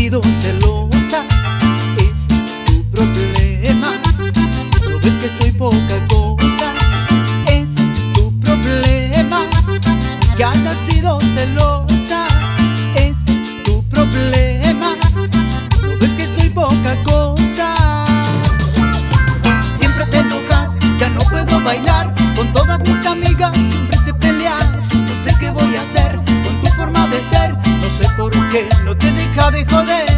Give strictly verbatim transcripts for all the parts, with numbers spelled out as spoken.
sido celosa, es tu problema. No ves que soy poca cosa, es tu problema. Que hayas sido celosa, es tu problema. No ves que soy poca cosa. Siempre te enojas, ya no puedo bailar. Con todas mis amigas siempre te peleas. No sé qué voy a hacer con tu forma de ser. No sé por qué no te deja de joder.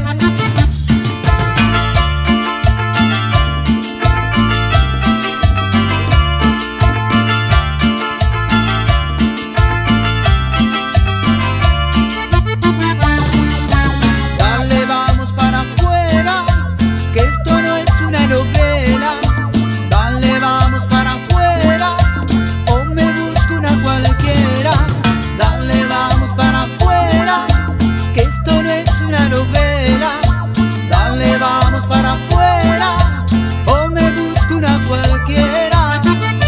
Dale, vamos para afuera, que esto no es una novela. Dale, vamos para afuera, o me busco una cualquiera. Dale, vamos para afuera, que esto no es una novela. Dale, vamos para afuera, o me busco una cualquiera.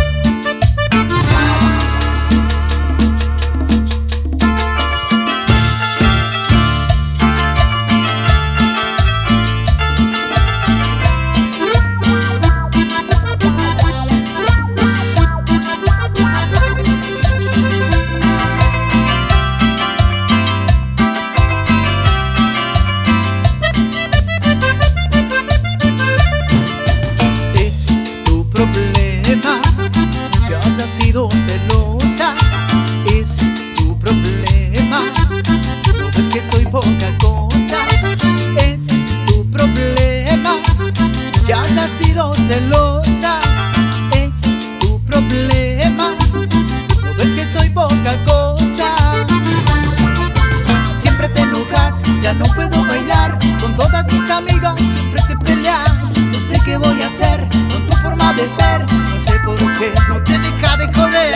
Problema, que hayas sido celosa, es tu problema. No ves que soy poca cosa, es tu problema. Que hayas sido celosa, es tu problema. No ves que soy poca cosa. Siempre te enojas, ya no puedo bailar. Con todas mis amigas siempre te peleas. No sé qué voy a hacer con tu forma de ser. No sé por qué no te deja de joder.